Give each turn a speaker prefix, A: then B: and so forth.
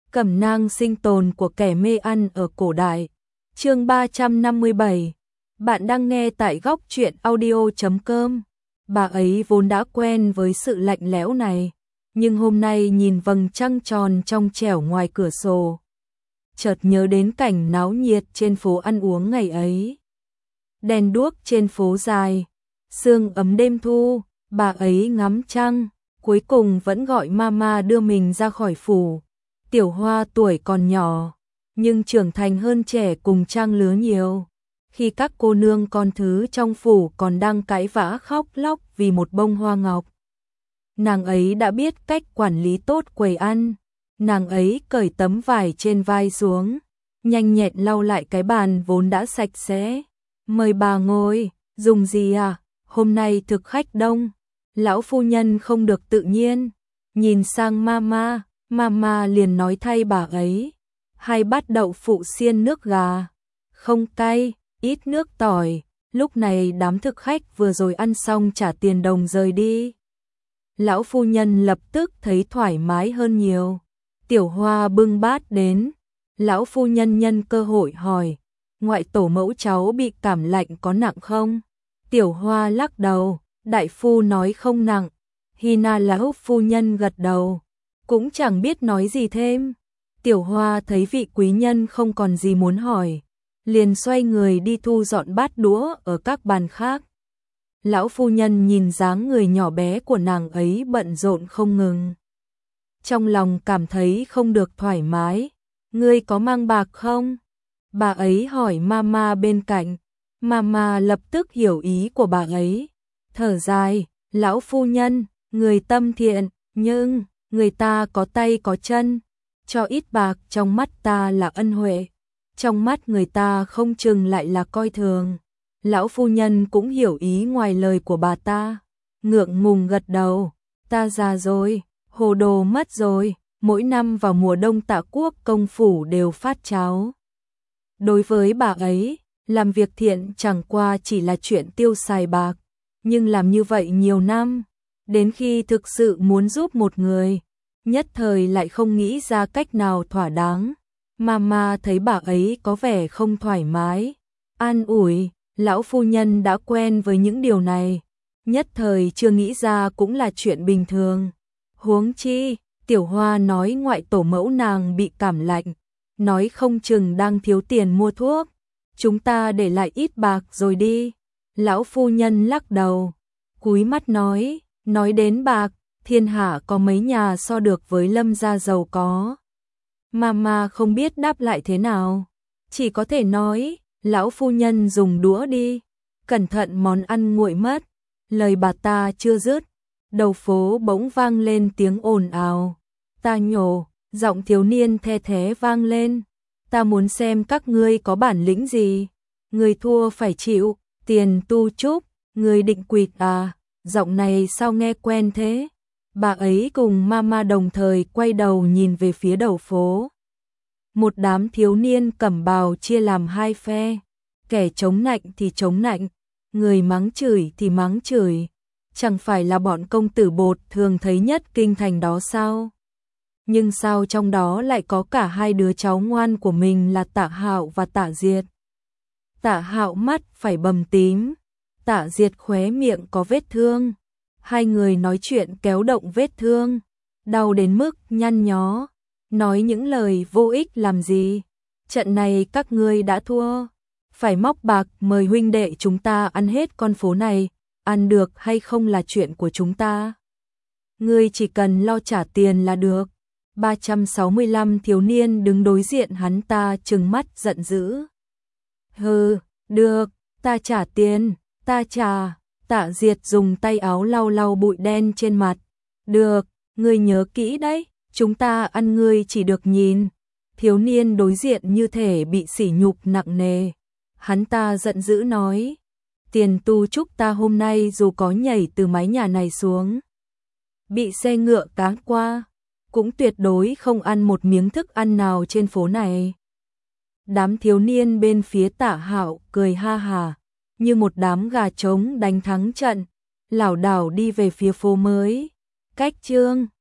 A: Cẩm nang sinh tồn của kẻ mê ăn ở cổ đại. Chương 357. Bạn đang nghe tại góc truyện audio.com. Bà ấy vốn đã quen với sự lạnh lẽo này, nhưng hôm nay nhìn vầng trăng tròn trong trẻo ngoài cửa sổ, chợt nhớ đến cảnh náo nhiệt trên phố ăn uống ngày ấy. Đèn đuốc trên phố dài, sương ấm đêm thu, bà ấy ngắm trăng, cuối cùng vẫn gọi mama đưa mình ra khỏi phủ. Tiểu Hoa tuổi còn nhỏ, nhưng trưởng thành hơn trẻ cùng trang lứa nhiều. Khi các cô nương con thứ trong phủ còn đang cãi vã khóc lóc vì một bông hoa ngọc, nàng ấy đã biết cách quản lý tốt quầy ăn. Nàng ấy cởi tấm vải trên vai xuống, nhanh nhẹn lau lại cái bàn vốn đã sạch sẽ. Mời bà ngồi, dùng gì à? Hôm nay thực khách đông. Lão phu nhân không được tự nhiên, nhìn sang mama. Mama liền nói thay bà ấy, 2 bát đậu phụ xiên nước gà, không cay, ít nước tỏi. Lúc này đám thực khách vừa rồi ăn xong trả tiền đồng rời đi. Lão phu nhân lập tức thấy thoải mái hơn nhiều. Tiểu Hoa bưng bát đến, lão phu nhân nhân cơ hội hỏi, ngoại tổ mẫu cháu bị cảm lạnh có nặng không? Tiểu Hoa lắc đầu, đại phu nói không nặng. Hina lão phu nhân gật đầu, cũng chẳng biết nói gì thêm. Tiểu Hoa thấy vị quý nhân không còn gì muốn hỏi, liền xoay người đi thu dọn bát đũa ở các bàn khác. Lão phu nhân nhìn dáng người nhỏ bé của nàng ấy bận rộn không ngừng, trong lòng cảm thấy không được thoải mái. Ngươi có mang bạc không? Bà ấy hỏi mama bên cạnh. Mama lập tức hiểu ý của bà ấy, thở dài, lão phu nhân, người tâm thiện, nhưng người ta có tay có chân, cho ít bạc trong mắt ta là ân huệ, trong mắt người ta không chừng lại là coi thường. Lão phu nhân cũng hiểu ý ngoài lời của bà ta, ngượng ngùng gật đầu, ta già rồi, hồ đồ mất rồi. Mỗi năm vào mùa đông Tạ Quốc công phủ đều phát cháo. Đối với bà ấy, làm việc thiện chẳng qua chỉ là chuyện tiêu xài bạc, nhưng làm như vậy nhiều năm, đến khi thực sự muốn giúp một người, nhất thời lại không nghĩ ra cách nào thỏa đáng. Mama thấy bà ấy có vẻ không thoải mái, an ủi. Lão phu nhân đã quen với những điều này, nhất thời chưa nghĩ ra cũng là chuyện bình thường. Huống chi, Tiểu Hoa nói ngoại tổ mẫu nàng bị cảm lạnh, nói không chừng đang thiếu tiền mua thuốc, chúng ta để lại ít bạc rồi đi. Lão phu nhân lắc đầu, cúi mắt nói đến bạc, thiên hạ có mấy nhà so được với Lâm gia giàu có. Mama không biết đáp lại thế nào, chỉ có thể nói, lão phu nhân dùng đũa đi, cẩn thận món ăn nguội mất. Lời bà ta chưa dứt, đầu phố bỗng vang lên tiếng ồn ào. Ta nhổ, giọng thiếu niên the thé vang lên. Ta muốn xem các ngươi có bản lĩnh gì. Người thua phải chịu, tiền tu chúc, người định quỵt à, giọng này sao nghe quen thế. Bà ấy cùng mama đồng thời quay đầu nhìn về phía đầu phố. Một đám thiếu niên cẩm bào chia làm 2 phe, kẻ chống nạnh thì chống nạnh, người mắng chửi thì mắng chửi. Chẳng phải là bọn công tử bột thường thấy nhất kinh thành đó sao? Nhưng sao trong đó lại có cả 2 đứa cháu ngoan của mình là Tạ Hạo và Tạ Diệt? Tạ Hạo mắt phải bầm tím, Tạ Diệt khóe miệng có vết thương. 2 người nói chuyện kéo động vết thương, đau đến mức nhăn nhó, nói những lời vô ích làm gì. Trận này các ngươi đã thua, phải móc bạc mời huynh đệ chúng ta ăn hết con phố này, ăn được hay không là chuyện của chúng ta. Ngươi chỉ cần lo trả tiền là được. 365 thiếu niên đứng đối diện hắn ta trừng mắt giận dữ. Hừ, được, ta trả tiền, ta trả. Tạ Diệt dùng tay áo lau lau bụi đen trên mặt. Được, ngươi nhớ kỹ đấy, chúng ta ăn ngươi chỉ được nhìn. Thiếu niên đối diện như thể bị sỉ nhục nặng nề. Hắn ta giận dữ nói, tiền tu chúc ta hôm nay dù có nhảy từ mái nhà này xuống, bị xe ngựa cán qua, cũng tuyệt đối không ăn một miếng thức ăn nào trên phố này. Đám thiếu niên bên phía Tạ Hạo cười ha hà, như một đám gà trống đánh thắng trận, lảo đảo đi về phía phố mới. Cách chương